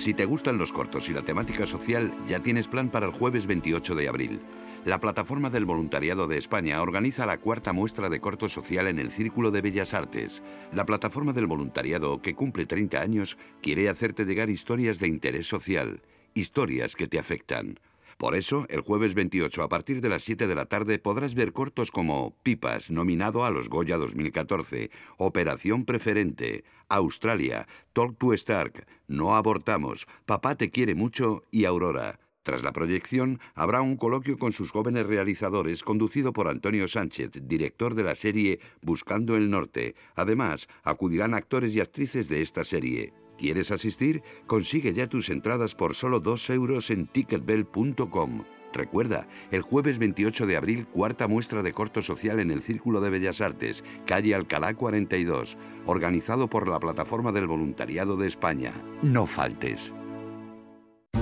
Si te gustan los cortos y la temática social, ya tienes plan para el jueves 28 de abril. La Plataforma del Voluntariado de España organiza la cuarta muestra de corto social en el Círculo de Bellas Artes. La Plataforma del Voluntariado, que cumple 30 años, quiere hacerte llegar historias de interés social, historias que te afectan. Por eso, el jueves 28 a partir de las 7 de la tarde podrás ver cortos como Pipas, nominado a los Goya 2014, Operación Preferente, Australia, Talk to Stark, No abortamos, Papá te quiere mucho y Aurora. Tras la proyección, habrá un coloquio con sus jóvenes realizadores conducido por Antonio Sánchez, director de la serie Buscando el Norte. Además, acudirán actores y actrices de esta serie. ¿Quieres asistir? Consigue ya tus entradas por solo 2 euros en ticketbell.com. Recuerda, el jueves 28 de abril, cuarta muestra de corto social en el Círculo de Bellas Artes, calle Alcalá 42, organizado por la Plataforma del Voluntariado de España. No faltes.